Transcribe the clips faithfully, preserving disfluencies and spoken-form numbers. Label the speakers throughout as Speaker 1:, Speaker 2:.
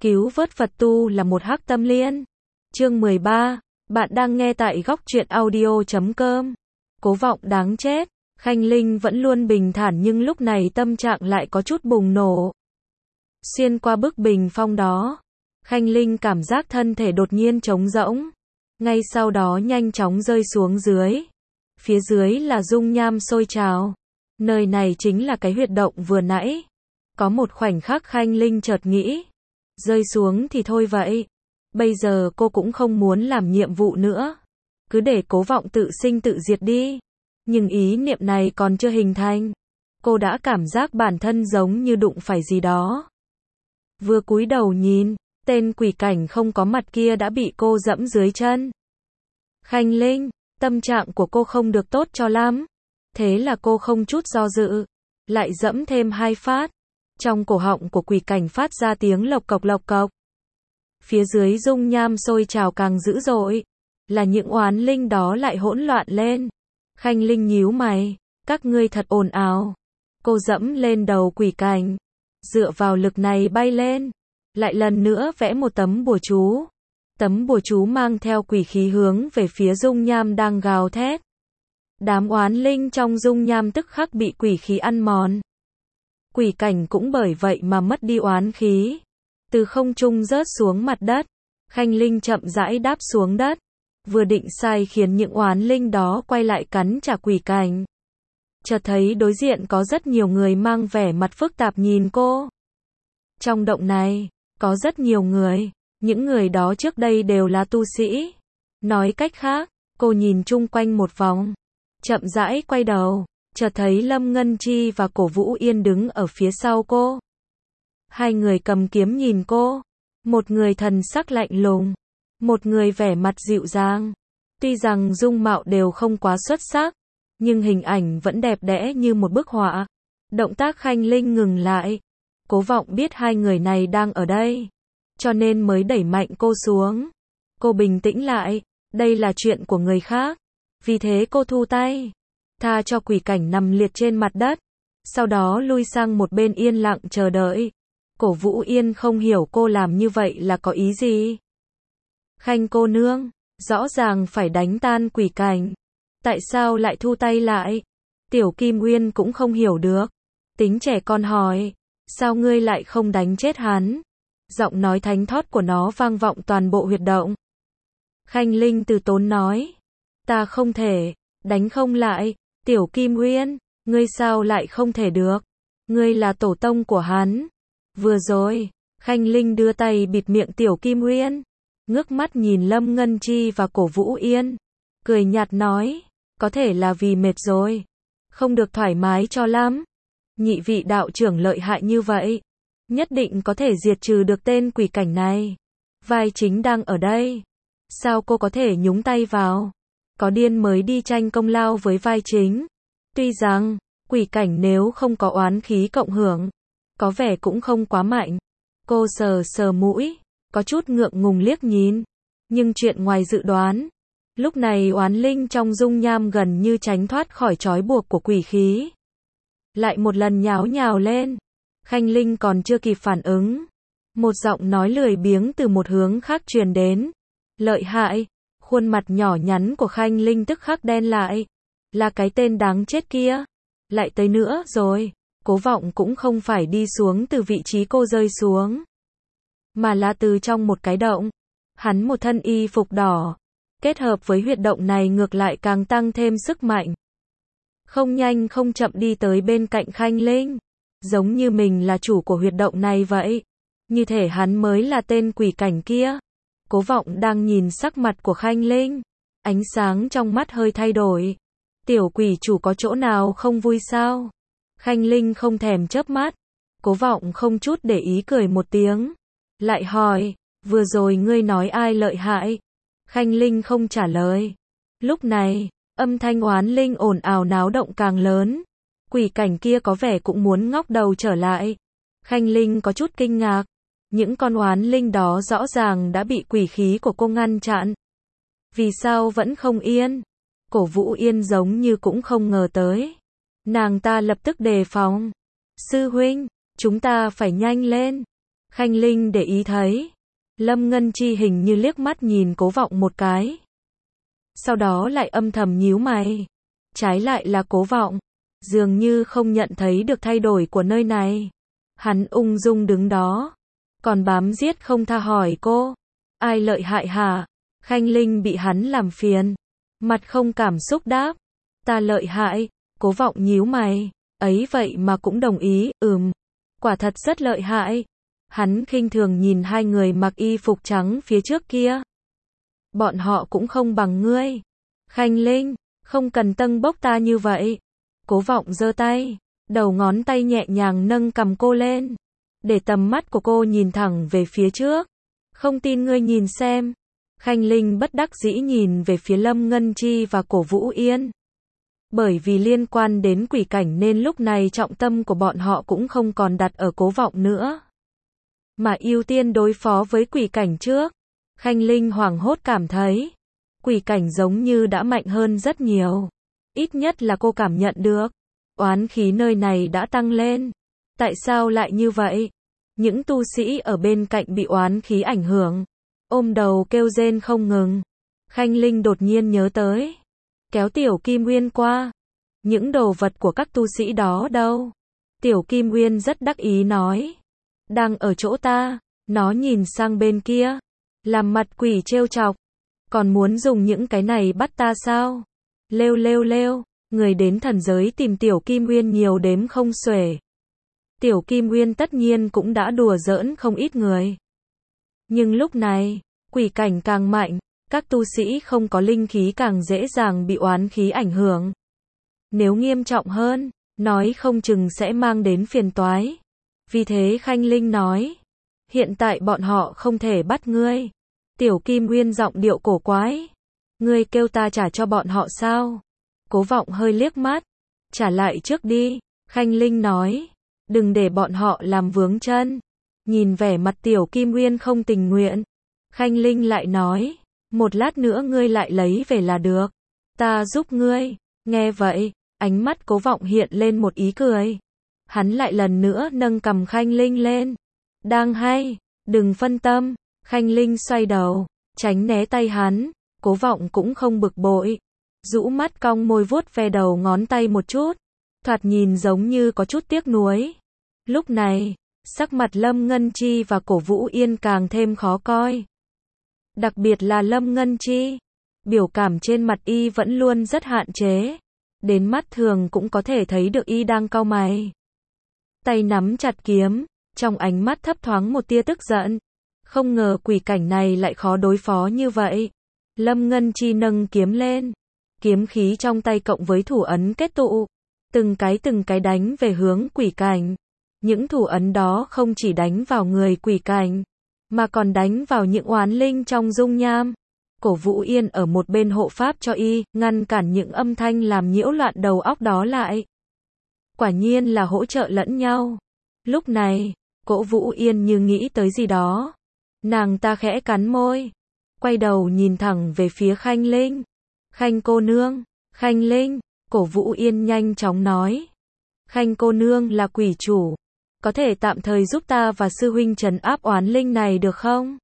Speaker 1: Cứu vớt Phật tu là một hắc tâm liên. Chương mười ba. Bạn đang nghe tại góc truyện audio chấm com. Cố Vọng đáng chết. Khanh Linh vẫn luôn bình thản nhưng lúc này tâm trạng lại có chút bùng nổ. Xuyên qua bức bình phong đó, Khanh Linh cảm giác thân thể đột nhiên trống rỗng. Ngay sau đó nhanh chóng rơi xuống dưới. Phía dưới là dung nham sôi trào. Nơi này chính là cái huyệt động vừa nãy. Có một khoảnh khắc Khanh Linh chợt nghĩ, rơi xuống thì thôi vậy. Bây giờ cô cũng không muốn làm nhiệm vụ nữa. Cứ để Cố Vọng tự sinh tự diệt đi. Nhưng ý niệm này còn chưa hình thành. Cô đã cảm giác bản thân giống như đụng phải gì đó. Vừa cúi đầu nhìn, tên quỷ cảnh không có mặt kia đã bị cô dẫm dưới chân. Khanh Linh, tâm trạng của cô không được tốt cho lắm. Thế là cô không chút do dự, lại dẫm thêm hai phát. Trong cổ họng của quỷ cảnh phát ra tiếng lộc cộc lộc cộc. Phía dưới dung nham sôi trào càng dữ dội. Là những oán linh đó lại hỗn loạn lên. Khanh Linh nhíu mày, các ngươi thật ồn ào. Cô dẫm lên đầu quỷ cảnh, dựa vào lực này bay lên. Lại lần nữa vẽ một tấm bùa chú. Tấm bùa chú mang theo quỷ khí hướng về phía dung nham đang gào thét. Đám oán linh trong dung nham tức khắc bị quỷ khí ăn mòn. Quỷ cảnh cũng bởi vậy mà mất đi oán khí. Từ không trung rớt xuống mặt đất. Khanh Linh chậm rãi đáp xuống đất. Vừa định sai khiến những oán linh đó quay lại cắn trả quỷ cảnh. Chợt thấy đối diện có rất nhiều người mang vẻ mặt phức tạp nhìn cô. Trong động này, có rất nhiều người. Những người đó trước đây đều là tu sĩ. Nói cách khác, cô nhìn chung quanh một vòng. Chậm rãi quay đầu. Chợt thấy Lâm Ngân Chi và Cổ Vũ Yên đứng ở phía sau cô. Hai người cầm kiếm nhìn cô. Một người thần sắc lạnh lùng. Một người vẻ mặt dịu dàng. Tuy rằng dung mạo đều không quá xuất sắc, nhưng hình ảnh vẫn đẹp đẽ như một bức họa. Động tác Khanh Linh ngừng lại. Cố Vọng biết hai người này đang ở đây, cho nên mới đẩy mạnh cô xuống. Cô bình tĩnh lại. Đây là chuyện của người khác. Vì thế cô thu tay. Tha cho quỷ cảnh nằm liệt trên mặt đất. Sau đó lui sang một bên yên lặng chờ đợi. Cổ Vũ Yên không hiểu cô làm như vậy là có ý gì. Khanh cô nương, rõ ràng phải đánh tan quỷ cảnh. Tại sao lại thu tay lại? Tiểu Kim Uyên cũng không hiểu được. Tính trẻ con hỏi, sao ngươi lại không đánh chết hắn? Giọng nói thánh thót của nó vang vọng toàn bộ huyệt động. Khanh Linh từ tốn nói, ta không thể, đánh không lại. Tiểu Kim Uyên, ngươi sao lại không thể được? Ngươi là tổ tông của hắn. Vừa rồi, Khanh Linh đưa tay bịt miệng Tiểu Kim Uyên, ngước mắt nhìn Lâm Ngân Chi và Cổ Vũ Yên, cười nhạt nói, có thể là vì mệt rồi, không được thoải mái cho lắm. Nhị vị đạo trưởng lợi hại như vậy, nhất định có thể diệt trừ được tên quỷ cảnh này. Vai chính đang ở đây, sao cô có thể nhúng tay vào? Có điên mới đi tranh công lao với vai chính. Tuy rằng, quỷ cảnh nếu không có oán khí cộng hưởng, có vẻ cũng không quá mạnh. Cô sờ sờ mũi, có chút ngượng ngùng liếc nhìn. Nhưng chuyện ngoài dự đoán. Lúc này oán linh trong dung nham gần như tránh thoát khỏi trói buộc của quỷ khí. Lại một lần nháo nhào lên. Khanh Linh còn chưa kịp phản ứng. Một giọng nói lười biếng từ một hướng khác truyền đến. Lợi hại. Khuôn mặt nhỏ nhắn của Khanh Linh tức khắc đen lại. Là cái tên đáng chết kia. Lại tới nữa rồi. Cố Vọng cũng không phải đi xuống từ vị trí cô rơi xuống, mà là từ trong một cái động. Hắn một thân y phục đỏ, kết hợp với huyệt động này ngược lại càng tăng thêm sức mạnh. Không nhanh không chậm đi tới bên cạnh Khanh Linh, giống như mình là chủ của huyệt động này vậy. Như thể hắn mới là tên quỷ cảnh kia. Cố Vọng đang nhìn sắc mặt của Khanh Linh, ánh sáng trong mắt hơi thay đổi. Tiểu quỷ chủ có chỗ nào không vui sao? Khanh Linh không thèm chớp mắt. Cố Vọng không chút để ý cười một tiếng. Lại hỏi, vừa rồi ngươi nói ai lợi hại? Khanh Linh không trả lời. Lúc này, âm thanh oán linh ồn ào náo động càng lớn. Quỷ cảnh kia có vẻ cũng muốn ngóc đầu trở lại. Khanh Linh có chút kinh ngạc. Những con oán linh đó rõ ràng đã bị quỷ khí của cô ngăn chặn. Vì sao vẫn không yên? Cổ Vũ Yên giống như cũng không ngờ tới. Nàng ta lập tức đề phòng. Sư huynh, chúng ta phải nhanh lên. Khanh Linh để ý thấy. Lâm Ngân Chi hình như liếc mắt nhìn Cố Vọng một cái. Sau đó lại âm thầm nhíu mày. Trái lại là Cố Vọng, dường như không nhận thấy được thay đổi của nơi này. Hắn ung dung đứng đó, còn bám giết không tha hỏi cô. Ai lợi hại hả? Khanh Linh bị hắn làm phiền. Mặt không cảm xúc đáp. Ta lợi hại. Cố Vọng nhíu mày. Ấy vậy mà cũng đồng ý, ừm. Quả thật rất lợi hại. Hắn khinh thường nhìn hai người mặc y phục trắng phía trước kia. Bọn họ cũng không bằng ngươi. Khanh Linh, không cần tâng bốc ta như vậy. Cố Vọng giơ tay, đầu ngón tay nhẹ nhàng nâng cằm cô lên, để tầm mắt của cô nhìn thẳng về phía trước. Không tin ngươi nhìn xem. Khanh Linh bất đắc dĩ nhìn về phía Lâm Ngân Chi và Cổ Vũ Yên. Bởi vì liên quan đến quỷ cảnh nên lúc này trọng tâm của bọn họ cũng không còn đặt ở Cố Vọng nữa, mà ưu tiên đối phó với quỷ cảnh trước. Khanh Linh hoảng hốt cảm thấy, quỷ cảnh giống như đã mạnh hơn rất nhiều. Ít nhất là cô cảm nhận được, oán khí nơi này đã tăng lên. Tại sao lại như vậy? Những tu sĩ ở bên cạnh bị oán khí ảnh hưởng, ôm đầu kêu rên không ngừng. Khanh Linh đột nhiên nhớ tới, kéo Tiểu Kim Uyên qua. Những đồ vật của các tu sĩ đó đâu? Tiểu Kim Uyên rất đắc ý nói, đang ở chỗ ta. Nó nhìn sang bên kia, làm mặt quỷ trêu chọc. Còn muốn dùng những cái này bắt ta sao? Lêu lêu lêu, người đến thần giới tìm Tiểu Kim Uyên nhiều đếm không xuể. Tiểu Kim Uyên tất nhiên cũng đã đùa giỡn không ít người. Nhưng lúc này, quỷ cảnh càng mạnh, các tu sĩ không có linh khí càng dễ dàng bị oán khí ảnh hưởng. Nếu nghiêm trọng hơn, nói không chừng sẽ mang đến phiền toái. Vì thế Khanh Linh nói, hiện tại bọn họ không thể bắt ngươi. Tiểu Kim Uyên giọng điệu cổ quái. Ngươi kêu ta trả cho bọn họ sao? Cố Vọng hơi liếc mắt. Trả lại trước đi. Khanh Linh nói, đừng để bọn họ làm vướng chân. Nhìn vẻ mặt Tiểu Kim Uyên không tình nguyện, Khanh Linh lại nói, một lát nữa ngươi lại lấy về là được. Ta giúp ngươi. Nghe vậy, ánh mắt Cố Vọng hiện lên một ý cười. Hắn lại lần nữa nâng cằm Khanh Linh lên. Đang hay, đừng phân tâm. Khanh Linh xoay đầu, tránh né tay hắn. Cố Vọng cũng không bực bội, rũ mắt cong môi vuốt ve đầu ngón tay một chút, thoạt nhìn giống như có chút tiếc nuối. Lúc này, sắc mặt Lâm Ngân Chi và Cổ Vũ Yên càng thêm khó coi. Đặc biệt là Lâm Ngân Chi, biểu cảm trên mặt y vẫn luôn rất hạn chế, đến mắt thường cũng có thể thấy được y đang cau mày. Tay nắm chặt kiếm, trong ánh mắt thấp thoáng một tia tức giận. Không ngờ quỷ cảnh này lại khó đối phó như vậy. Lâm Ngân Chi nâng kiếm lên, kiếm khí trong tay cộng với thủ ấn kết tụ, từng cái từng cái đánh về hướng quỷ cảnh. Những thủ ấn đó không chỉ đánh vào người quỷ cảnh, mà còn đánh vào những oán linh trong dung nham. Cổ Vũ Yên ở một bên hộ pháp cho y, ngăn cản những âm thanh làm nhiễu loạn đầu óc đó lại. Quả nhiên là hỗ trợ lẫn nhau. Lúc này, Cổ Vũ Yên như nghĩ tới gì đó. Nàng ta khẽ cắn môi, quay đầu nhìn thẳng về phía Khanh Linh. Khanh cô nương, Khanh Linh, Cổ Vũ Yên nhanh chóng nói. Khanh cô nương là quỷ chủ, có thể tạm thời giúp ta và sư huynh trấn áp oán linh này được không?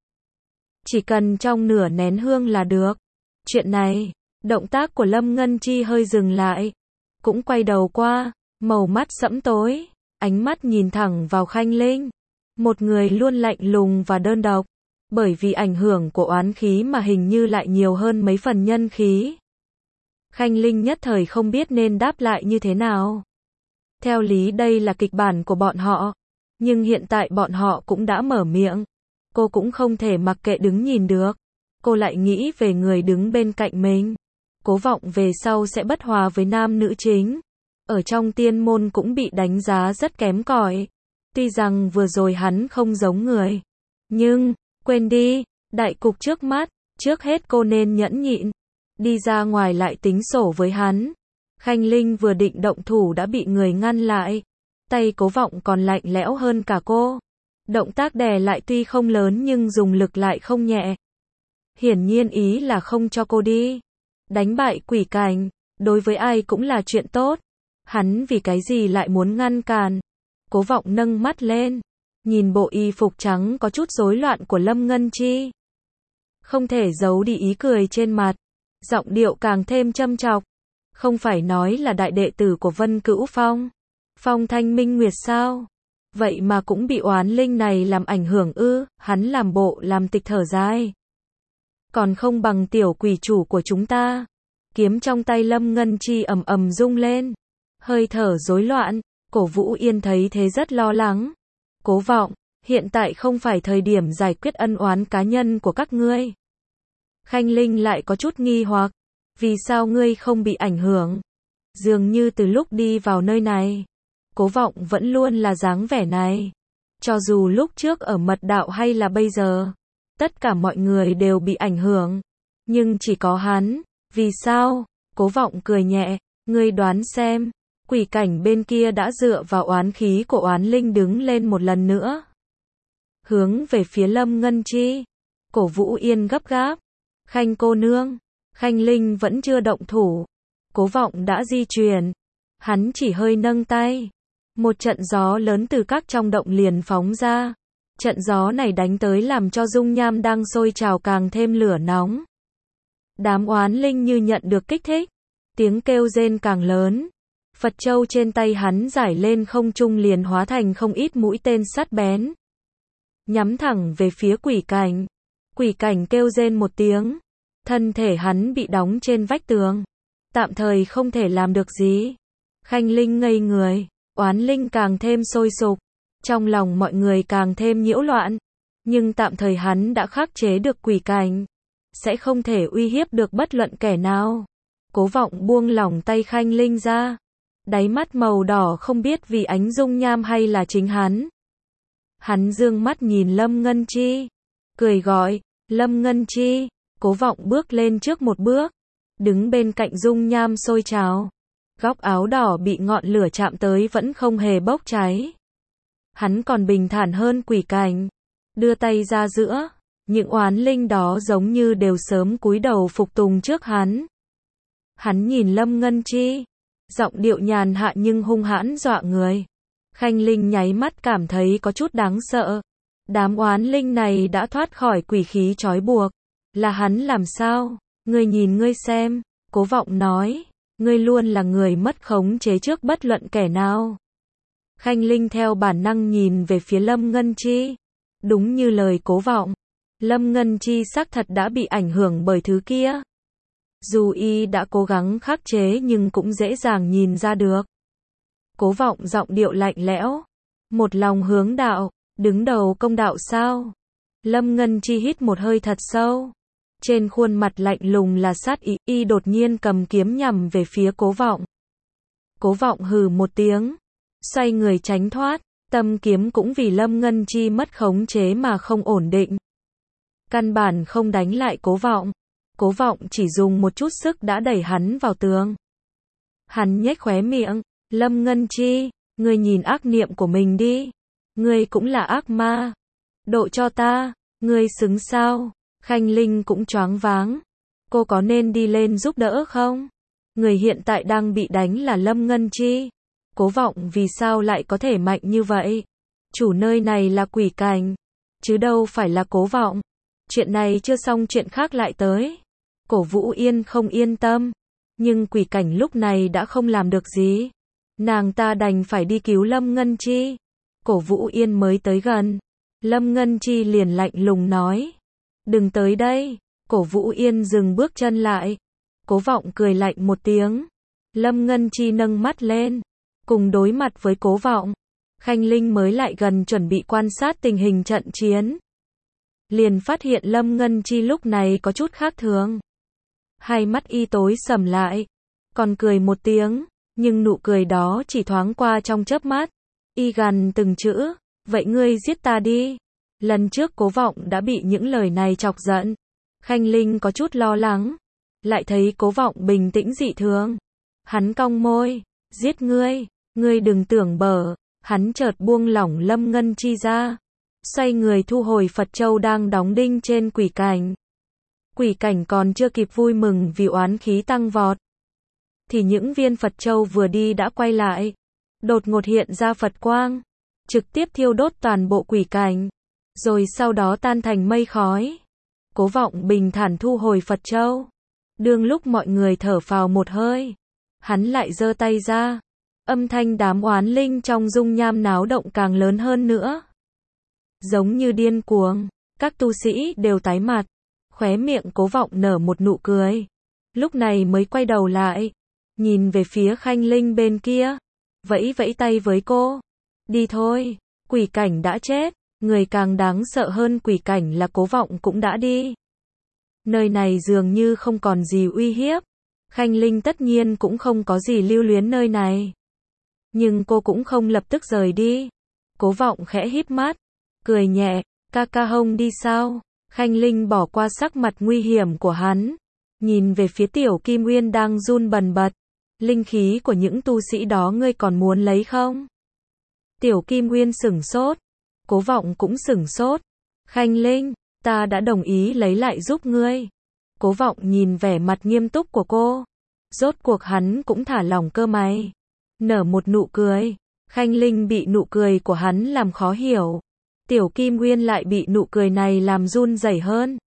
Speaker 1: Chỉ cần trong nửa nén hương là được. Chuyện này, động tác của Lâm Ngân Chi hơi dừng lại, cũng quay đầu qua, màu mắt sẫm tối, ánh mắt nhìn thẳng vào Khanh Linh. Một người luôn lạnh lùng và đơn độc, bởi vì ảnh hưởng của oán khí mà hình như lại nhiều hơn mấy phần nhân khí. Khanh Linh nhất thời không biết nên đáp lại như thế nào. Theo lý đây là kịch bản của bọn họ, nhưng hiện tại bọn họ cũng đã mở miệng. Cô cũng không thể mặc kệ đứng nhìn được. Cô lại nghĩ về người đứng bên cạnh mình. Cố Vọng về sau sẽ bất hòa với nam nữ chính. Ở trong tiên môn cũng bị đánh giá rất kém cỏi. Tuy rằng vừa rồi hắn không giống người, nhưng, quên đi, đại cục trước mắt, trước hết cô nên nhẫn nhịn. Đi ra ngoài lại tính sổ với hắn. Khanh Linh vừa định động thủ đã bị người ngăn lại. Tay Cố Vọng còn lạnh lẽo hơn cả cô. Động tác đè lại tuy không lớn nhưng dùng lực lại không nhẹ. Hiển nhiên ý là không cho cô đi. Đánh bại quỷ cảnh, đối với ai cũng là chuyện tốt. Hắn vì cái gì lại muốn ngăn cản? Cố Vọng nâng mắt lên, nhìn bộ y phục trắng có chút rối loạn của Lâm Ngân Chi. Không thể giấu đi ý cười trên mặt, giọng điệu càng thêm châm chọc. Không phải nói là đại đệ tử của Vân Cữu Phong, Phong Thanh Minh Nguyệt sao? Vậy mà cũng bị oán linh này làm ảnh hưởng ư? Hắn làm bộ làm tịch thở dài. Còn không bằng tiểu quỷ chủ của chúng ta. Kiếm trong tay Lâm Ngân Chi ầm ầm rung lên, hơi thở rối loạn. Cổ Vũ Yên thấy thế rất lo lắng. Cố Vọng, hiện tại không phải thời điểm giải quyết ân oán cá nhân của các ngươi. Khanh Linh lại có chút nghi hoặc, vì sao ngươi không bị ảnh hưởng? Dường như từ lúc đi vào nơi này, Cố Vọng vẫn luôn là dáng vẻ này. Cho dù lúc trước ở mật đạo hay là bây giờ, tất cả mọi người đều bị ảnh hưởng, nhưng chỉ có hắn. Vì sao? Cố Vọng cười nhẹ, ngươi đoán xem. Quỷ cảnh bên kia đã dựa vào oán khí của oán linh đứng lên một lần nữa, hướng về phía Lâm Ngân Chi. Cổ Vũ Yên gấp gáp, Khanh cô nương, Khanh Linh vẫn chưa động thủ. Cố Vọng đã di chuyển, hắn chỉ hơi nâng tay, một trận gió lớn từ các trong động liền phóng ra. Trận gió này đánh tới làm cho dung nham đang sôi trào càng thêm lửa nóng. Đám oán linh như nhận được kích thích, tiếng kêu rên càng lớn. Phật châu trên tay hắn giải lên không trung liền hóa thành không ít mũi tên sắc bén, nhắm thẳng về phía quỷ cảnh. Quỷ cảnh kêu rên một tiếng, thân thể hắn bị đóng trên vách tường, tạm thời không thể làm được gì. Khanh Linh ngây người, oán linh càng thêm sôi sục, trong lòng mọi người càng thêm nhiễu loạn, nhưng tạm thời hắn đã khắc chế được quỷ cảnh, sẽ không thể uy hiếp được bất luận kẻ nào. Cố Vọng buông lỏng tay Khanh Linh ra, đáy mắt màu đỏ không biết vì ánh dung nham hay là chính hắn. Hắn dương mắt nhìn Lâm Ngân Chi, cười gọi, Lâm Ngân Chi. Cố Vọng bước lên trước một bước, đứng bên cạnh dung nham sôi trào. Góc áo đỏ bị ngọn lửa chạm tới vẫn không hề bốc cháy. Hắn còn bình thản hơn quỷ cảnh, đưa tay ra giữa, những oán linh đó giống như đều sớm cúi đầu phục tùng trước hắn. Hắn nhìn Lâm Ngân Chi, giọng điệu nhàn hạ nhưng hung hãn dọa người. Khanh Linh nháy mắt cảm thấy có chút đáng sợ. Đám oán linh này đã thoát khỏi quỷ khí trói buộc. Là hắn làm sao? Ngươi nhìn ngươi xem. Cố Vọng nói, ngươi luôn là người mất khống chế trước bất luận kẻ nào. Khanh Linh theo bản năng nhìn về phía Lâm Ngân Chi. Đúng như lời Cố Vọng, Lâm Ngân Chi xác thật đã bị ảnh hưởng bởi thứ kia. Dù y đã cố gắng khắc chế nhưng cũng dễ dàng nhìn ra được. Cố Vọng giọng điệu lạnh lẽo, một lòng hướng đạo, đứng đầu công đạo sao? Lâm Ngân Chi hít một hơi thật sâu, trên khuôn mặt lạnh lùng là sát ý. Y đột nhiên cầm kiếm nhằm về phía Cố Vọng. Cố Vọng hừ một tiếng, xoay người tránh thoát. Tâm kiếm cũng vì Lâm Ngân Chi mất khống chế mà không ổn định, căn bản không đánh lại Cố Vọng. Cố Vọng chỉ dùng một chút sức đã đẩy hắn vào tường. Hắn nhếch khóe miệng, Lâm Ngân Chi, ngươi nhìn ác niệm của mình đi. Ngươi cũng là ác ma. Độ cho ta, ngươi xứng sao? Khanh Linh cũng choáng váng. Cô có nên đi lên giúp đỡ không? Người hiện tại đang bị đánh là Lâm Ngân Chi. Cố Vọng vì sao lại có thể mạnh như vậy? Chủ nơi này là quỷ cảnh, chứ đâu phải là Cố Vọng. Chuyện này chưa xong chuyện khác lại tới. Cổ Vũ Yên không yên tâm, nhưng quỷ cảnh lúc này đã không làm được gì. Nàng ta đành phải đi cứu Lâm Ngân Chi. Cổ Vũ Yên mới tới gần, Lâm Ngân Chi liền lạnh lùng nói, đừng tới đây. Cổ Vũ Yên dừng bước chân lại. Cố Vọng cười lạnh một tiếng. Lâm Ngân Chi nâng mắt lên, cùng đối mặt với Cố Vọng. Khanh Linh mới lại gần chuẩn bị quan sát tình hình trận chiến, liền phát hiện Lâm Ngân Chi lúc này có chút khác thường. Hai mắt y tối sầm lại, còn cười một tiếng, nhưng nụ cười đó chỉ thoáng qua trong chớp mắt. Y gằn từng chữ, vậy ngươi giết ta đi. Lần trước Cố Vọng đã bị những lời này chọc giận. Khanh Linh có chút lo lắng, lại thấy Cố Vọng bình tĩnh dị thường. Hắn cong môi, giết ngươi, ngươi đừng tưởng bở. Hắn chợt buông lỏng Lâm Ngân Chi ra, xoay người thu hồi Phật châu đang đóng đinh trên quỷ cảnh. Quỷ cảnh còn chưa kịp vui mừng vì oán khí tăng vọt, thì những viên Phật châu vừa đi đã quay lại, đột ngột hiện ra Phật quang. trực tiếp thiêu đốt toàn bộ quỷ cảnh, rồi sau đó tan thành mây khói. Cố Vọng bình thản thu hồi Phật châu. Đương lúc mọi người thở phào một hơi, hắn lại giơ tay ra. Âm thanh đám oán linh trong dung nham náo động càng lớn hơn nữa. Giống như điên cuồng, các tu sĩ đều tái mặt, khóe miệng Cố Vọng nở một nụ cười. Lúc này mới quay đầu lại, nhìn về phía Khanh Linh bên kia, vẫy vẫy tay với cô. Đi thôi, quỷ cảnh đã chết, người càng đáng sợ hơn quỷ cảnh là Cố Vọng cũng đã đi. Nơi này dường như không còn gì uy hiếp. Khanh Linh tất nhiên cũng không có gì lưu luyến nơi này. Nhưng cô cũng không lập tức rời đi. Cố Vọng khẽ híp mắt, cười nhẹ, ca ca Hông đi sao? Khanh Linh bỏ qua sắc mặt nguy hiểm của hắn, nhìn về phía Tiểu Kim Uyên đang run bần bật. Linh khí của những tu sĩ đó ngươi còn muốn lấy không? Tiểu Kim Uyên sửng sốt, Cố Vọng cũng sửng sốt. Khanh Linh, ta đã đồng ý lấy lại giúp ngươi. Cố Vọng nhìn vẻ mặt nghiêm túc của cô, rốt cuộc hắn cũng thả lỏng cơ may, nở một nụ cười. Khanh Linh bị nụ cười của hắn làm khó hiểu, Tiểu Kim Uyên lại bị nụ cười này làm run rẩy hơn.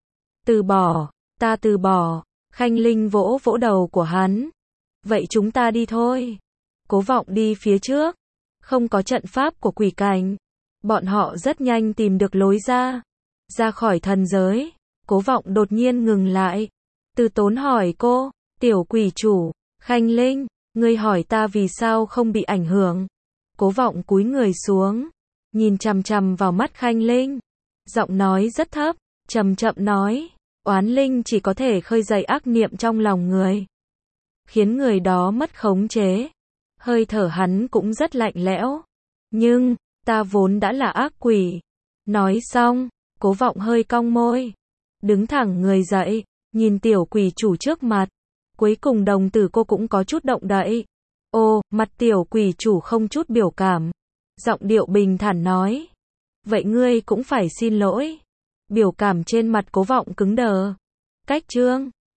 Speaker 1: Từ bỏ, ta từ bỏ. Khanh Linh vỗ vỗ đầu của hắn. Vậy chúng ta đi thôi. Cố Vọng đi phía trước, không có trận pháp của quỷ cảnh, bọn họ rất nhanh tìm được lối ra, ra khỏi thần giới. Cố Vọng đột nhiên ngừng lại, từ tốn hỏi cô, Tiểu quỷ chủ, Khanh Linh, ngươi hỏi ta vì sao không bị ảnh hưởng. Cố Vọng cúi người xuống, nhìn chằm chằm vào mắt Khanh Linh, giọng nói rất thấp, chậm chậm nói, oán linh chỉ có thể khơi dậy ác niệm trong lòng người, khiến người đó mất khống chế. Hơi thở hắn cũng rất lạnh lẽo. Nhưng, ta vốn đã là ác quỷ. Nói xong, Cố Vọng hơi cong môi, đứng thẳng người dậy, nhìn tiểu quỷ chủ trước mặt. Cuối cùng đồng tử cô cũng có chút động đậy. Ô, mặt tiểu quỷ chủ không chút biểu cảm, giọng điệu bình thản nói, vậy ngươi cũng phải xin lỗi. Biểu cảm trên mặt Cố Vọng cứng đờ. Cách chương